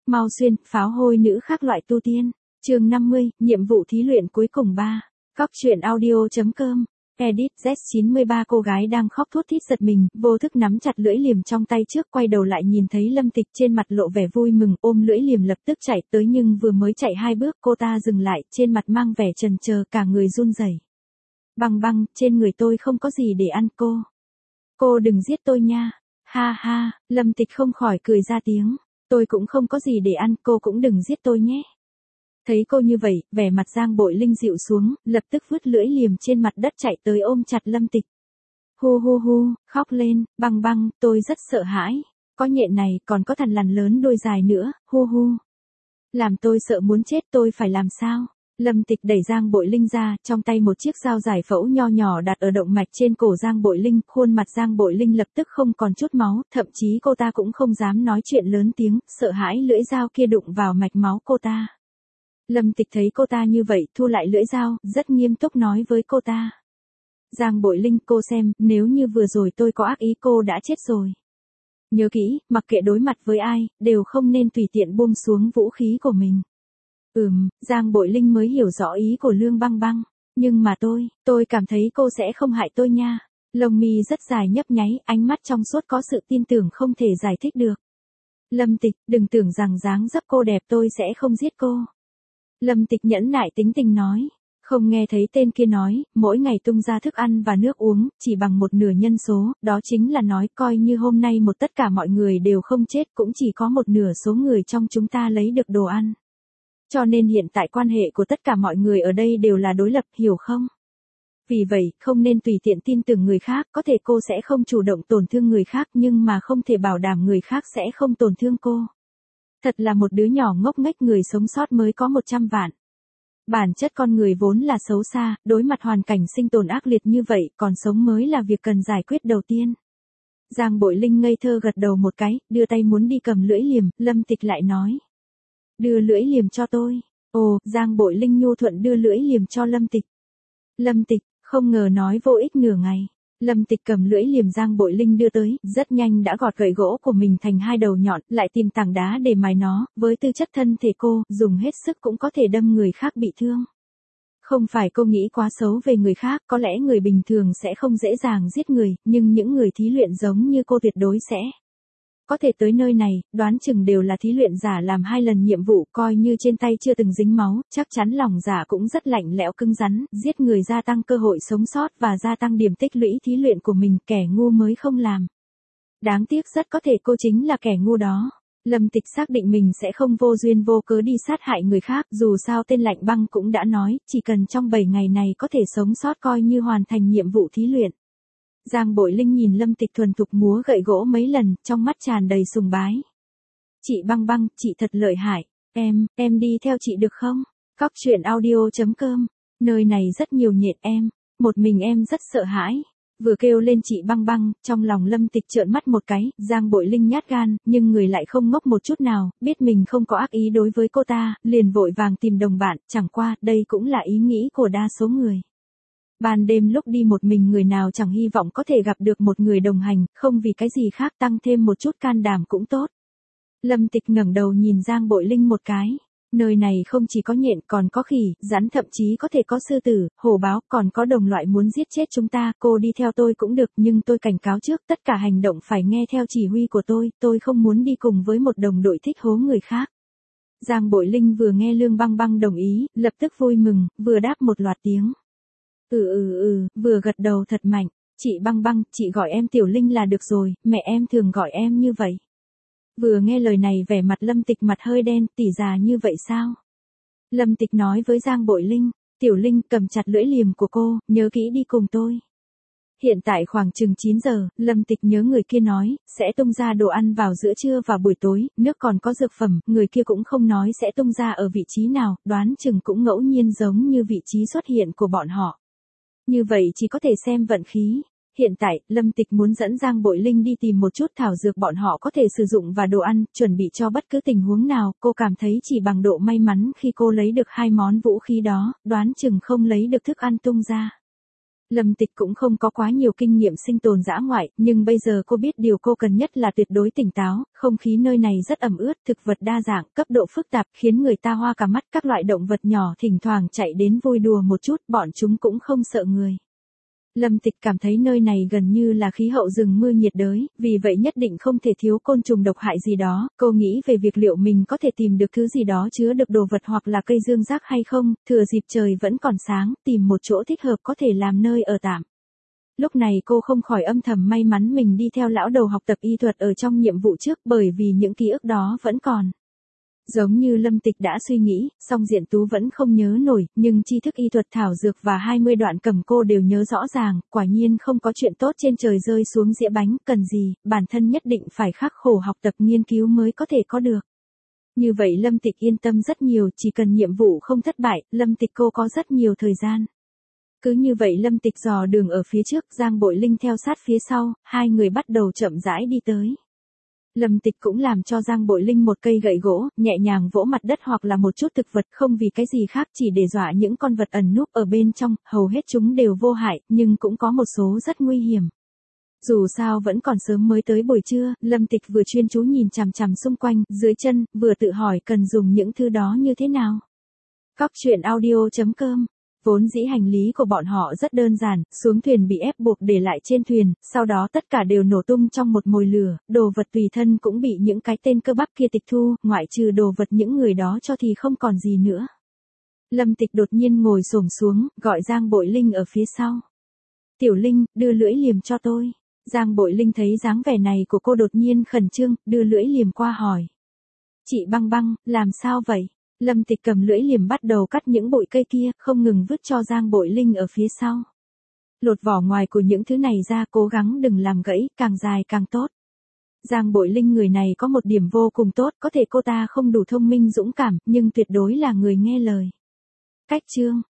Mau xuyên, pháo hôi nữ khác loại tu tiên. Chương 50, nhiệm vụ thí luyện cuối cùng 3. Cóc truyện audio.com. Edit Z93 cô gái đang khóc thút thít giật mình, vô thức nắm chặt lưỡi liềm trong tay trước, quay đầu lại nhìn thấy Lâm Tịch trên mặt lộ vẻ vui mừng, ôm lưỡi liềm lập tức chạy tới, nhưng vừa mới chạy 2 bước cô ta dừng lại, trên mặt mang vẻ chần chờ, cả người run rẩy. Băng băng, trên người tôi không có gì để ăn cô. Cô đừng giết tôi nha. Ha ha, Lâm Tịch không khỏi cười ra tiếng. Tôi cũng không có gì để ăn, cô cũng đừng giết tôi nhé. Thấy cô như vậy, vẻ mặt Giang Bội Linh dịu xuống, lập tức vứt lưỡi liềm trên mặt đất chạy tới ôm chặt Lâm Tịch. Hu hu hu, khóc lên, băng băng, tôi rất sợ hãi. Có nhện này, còn có thằn lằn lớn đôi dài nữa, hu hu. Làm tôi sợ muốn chết, tôi phải làm sao? Lâm Tịch đẩy Giang Bội Linh ra, trong tay một chiếc dao giải phẫu nho nhỏ đặt ở động mạch trên cổ Giang Bội Linh, khuôn mặt Giang Bội Linh lập tức không còn chút máu, thậm chí cô ta cũng không dám nói chuyện lớn tiếng, sợ hãi lưỡi dao kia đụng vào mạch máu cô ta. Lâm Tịch thấy cô ta như vậy, thu lại lưỡi dao, rất nghiêm túc nói với cô ta. Giang Bội Linh, cô xem, nếu như vừa rồi tôi có ác ý cô đã chết rồi. Nhớ kỹ, mặc kệ đối mặt với ai, đều không nên tùy tiện buông xuống vũ khí của mình. Giang Bội Linh mới hiểu rõ ý của Lương Băng Băng. Nhưng mà tôi cảm thấy cô sẽ không hại tôi nha. Lông mi rất dài nhấp nháy, ánh mắt trong suốt có sự tin tưởng không thể giải thích được. Lâm Tịch, đừng tưởng rằng dáng dấp cô đẹp tôi sẽ không giết cô. Lâm Tịch nhẫn nại tính tình nói. Không nghe thấy tên kia nói, mỗi ngày tung ra thức ăn và nước uống, chỉ bằng 1/2 nhân số, đó chính là nói coi như hôm nay tất cả mọi người đều không chết, cũng chỉ có 1/2 số người trong chúng ta lấy được đồ ăn. Cho nên hiện tại quan hệ của tất cả mọi người ở đây đều là đối lập, hiểu không? Vì vậy, không nên tùy tiện tin tưởng người khác, có thể cô sẽ không chủ động tổn thương người khác nhưng mà không thể bảo đảm người khác sẽ không tổn thương cô. Thật là một đứa nhỏ ngốc nghếch, người sống sót mới có 100 vạn. Bản chất con người vốn là xấu xa, đối mặt hoàn cảnh sinh tồn ác liệt như vậy, còn sống mới là việc cần giải quyết đầu tiên. Giang Bội Linh ngây thơ gật đầu một cái, đưa tay muốn đi cầm lưỡi liềm, Lâm Tịch lại nói. Đưa lưỡi liềm cho tôi. Ồ, Giang Bội Linh nhu thuận đưa lưỡi liềm cho Lâm Tịch. Lâm Tịch, không ngờ nói vô ích nửa ngày. Lâm Tịch cầm lưỡi liềm Giang Bội Linh đưa tới, rất nhanh đã gọt gậy gỗ của mình thành 2 đầu nhọn, lại tìm tảng đá để mài nó, với tư chất thân thể cô, dùng hết sức cũng có thể đâm người khác bị thương. Không phải cô nghĩ quá xấu về người khác, có lẽ người bình thường sẽ không dễ dàng giết người, nhưng những người thí luyện giống như cô tuyệt đối sẽ. Có thể tới nơi này, đoán chừng đều là thí luyện giả làm 2 lần nhiệm vụ, coi như trên tay chưa từng dính máu, chắc chắn lòng giả cũng rất lạnh lẽo cứng rắn, giết người gia tăng cơ hội sống sót và gia tăng điểm tích lũy thí luyện của mình, kẻ ngu mới không làm. Đáng tiếc rất có thể cô chính là kẻ ngu đó. Lâm Tịch xác định mình sẽ không vô duyên vô cớ đi sát hại người khác, dù sao tên Lạnh Băng cũng đã nói, chỉ cần trong 7 ngày này có thể sống sót coi như hoàn thành nhiệm vụ thí luyện. Giang Bội Linh nhìn Lâm Tịch thuần thục múa gậy gỗ mấy lần, trong mắt tràn đầy sùng bái. Chị Băng Băng, chị thật lợi hại. Em đi theo chị được không? Cóc truyện audio.com. Nơi này rất nhiều nhện một mình em rất sợ hãi. Vừa kêu lên chị Băng Băng, trong lòng Lâm Tịch trợn mắt một cái, Giang Bội Linh nhát gan, nhưng người lại không ngốc một chút nào, biết mình không có ác ý đối với cô ta, liền vội vàng tìm đồng bạn, chẳng qua, đây cũng là ý nghĩ của đa số người. Ban đêm lúc đi một mình người nào chẳng hy vọng có thể gặp được một người đồng hành, không vì cái gì khác, tăng thêm một chút can đảm cũng tốt. Lâm Tịch ngẩng đầu nhìn Giang Bội Linh một cái. Nơi này không chỉ có nhện, còn có khỉ, rắn, thậm chí có thể có sư tử, hổ báo, còn có đồng loại muốn giết chết chúng ta, cô đi theo tôi cũng được, nhưng tôi cảnh cáo trước, tất cả hành động phải nghe theo chỉ huy của tôi không muốn đi cùng với một đồng đội thích hố người khác. Giang Bội Linh vừa nghe Lương Băng Băng đồng ý, lập tức vui mừng, vừa đáp một loạt tiếng. Vừa gật đầu thật mạnh. Chị Băng Băng, chị gọi em Tiểu Linh là được rồi, mẹ em thường gọi em như vậy. Vừa nghe lời này vẻ mặt Lâm Tịch mặt hơi đen, tỷ già như vậy sao? Lâm Tịch nói với Giang Bội Linh, Tiểu Linh cầm chặt lưỡi liềm của cô, nhớ kỹ đi cùng tôi. Hiện tại khoảng chừng 9 giờ, Lâm Tịch nhớ người kia nói, sẽ tung ra đồ ăn vào giữa trưa và buổi tối, nước còn có dược phẩm, người kia cũng không nói sẽ tung ra ở vị trí nào, đoán chừng cũng ngẫu nhiên giống như vị trí xuất hiện của bọn họ. Như vậy chỉ có thể xem vận khí. Hiện tại, Lâm Tịch muốn dẫn Giang Bội Linh đi tìm một chút thảo dược bọn họ có thể sử dụng và đồ ăn, chuẩn bị cho bất cứ tình huống nào, cô cảm thấy chỉ bằng độ may mắn khi cô lấy được 2 món vũ khí đó, đoán chừng không lấy được thức ăn tung ra. Lâm Tịch cũng không có quá nhiều kinh nghiệm sinh tồn dã ngoại, nhưng bây giờ cô biết điều cô cần nhất là tuyệt đối tỉnh táo, không khí nơi này rất ẩm ướt, thực vật đa dạng, cấp độ phức tạp, khiến người ta hoa cả mắt, các loại động vật nhỏ thỉnh thoảng chạy đến vui đùa một chút, bọn chúng cũng không sợ người. Lâm Tịch cảm thấy nơi này gần như là khí hậu rừng mưa nhiệt đới, vì vậy nhất định không thể thiếu côn trùng độc hại gì đó, cô nghĩ về việc liệu mình có thể tìm được thứ gì đó chứa được đồ vật hoặc là cây dương rác hay không, thừa dịp trời vẫn còn sáng, tìm một chỗ thích hợp có thể làm nơi ở tạm. Lúc này cô không khỏi âm thầm may mắn mình đi theo lão đầu học tập y thuật ở trong nhiệm vụ trước bởi vì những ký ức đó vẫn còn. Giống như Lâm Tịch đã suy nghĩ, song Diện Tú vẫn không nhớ nổi, nhưng tri thức y thuật thảo dược và 20 đoạn cầm cô đều nhớ rõ ràng, quả nhiên không có chuyện tốt trên trời rơi xuống dĩa bánh, cần gì, bản thân nhất định phải khắc khổ học tập nghiên cứu mới có thể có được. Như vậy Lâm Tịch yên tâm rất nhiều, chỉ cần nhiệm vụ không thất bại, Lâm Tịch cô có rất nhiều thời gian. Cứ như vậy Lâm Tịch dò đường ở phía trước, Giang Bội Linh theo sát phía sau, hai người bắt đầu chậm rãi đi tới. Lâm Tịch cũng làm cho Giang Bội Linh một cây gậy gỗ, nhẹ nhàng vỗ mặt đất hoặc là một chút thực vật, không vì cái gì khác, chỉ để dọa những con vật ẩn núp ở bên trong, hầu hết chúng đều vô hại, nhưng cũng có một số rất nguy hiểm. Dù sao vẫn còn sớm mới tới buổi trưa, Lâm Tịch vừa chuyên chú nhìn chằm chằm xung quanh, dưới chân, vừa tự hỏi cần dùng những thứ đó như thế nào. Cóc truyện audio.com. Vốn dĩ hành lý của bọn họ rất đơn giản, xuống thuyền bị ép buộc để lại trên thuyền, sau đó tất cả đều nổ tung trong một mồi lửa, đồ vật tùy thân cũng bị những cái tên cơ bắp kia tịch thu, ngoại trừ đồ vật những người đó cho thì không còn gì nữa. Lâm Tịch đột nhiên ngồi xổm xuống, gọi Giang Bội Linh ở phía sau. Tiểu Linh, đưa lưỡi liềm cho tôi. Giang Bội Linh thấy dáng vẻ này của cô đột nhiên khẩn trương, đưa lưỡi liềm qua hỏi. Chị Băng Băng, làm sao vậy? Lâm Tịch cầm lưỡi liềm bắt đầu cắt những bụi cây kia, không ngừng vứt cho Giang Bội Linh ở phía sau. Lột vỏ ngoài của những thứ này ra, cố gắng đừng làm gãy, càng dài càng tốt. Giang Bội Linh người này có một điểm vô cùng tốt, có thể cô ta không đủ thông minh dũng cảm, nhưng tuyệt đối là người nghe lời. Cách chương,